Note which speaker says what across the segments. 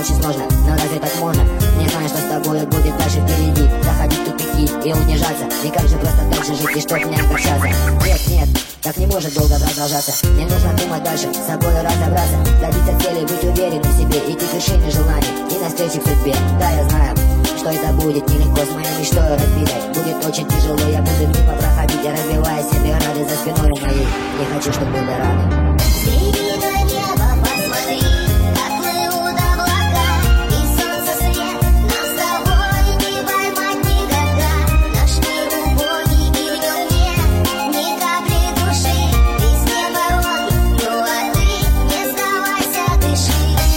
Speaker 1: очень сложно, но разве так можно? Не знаю, что с тобой будет дальше впереди. Заходить в тупики и унижаться. И как же просто дальше жить, и что мне общаться? Нет, нет, так не может долго продолжаться. Мне нужно думать дальше, с собой разобраться. Добиться цели, быть уверенным в себе, идти к решению желаний и навстречу к судьбе. Да, я знаю, что это будет нелегко, с моей мечтой разбитой. Будет очень тяжело, я буду мимо проходить, разбивая себе рады за спиной моей. Не хочу, чтобы были рады.
Speaker 2: Взгляни на небо, посмотри, как плывут облака, и солнце свет нам с тобой не поймать никогда. Наш мир убогий, и в нем нет ни капли души. Везде пороги, ну а ты не сдавайся, дыши.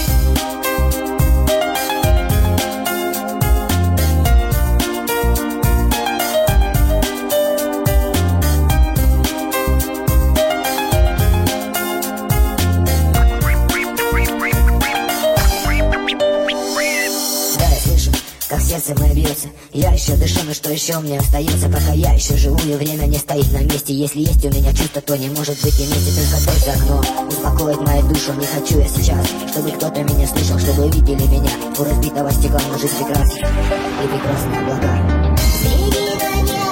Speaker 1: Как сердце мое бьется, я еще дышу, но что еще мне остается? Пока я еще живу, и время не стоит на месте. Если есть у меня чувство, то не может быть и вместе. Только дождь за окном успокоит мою душу. Не хочу я сейчас, чтобы кто-то меня слышал, чтобы видели меня у разбитого стекла. Но жизнь прекрасна, и прекрасные облака.
Speaker 2: Взгляни на небо.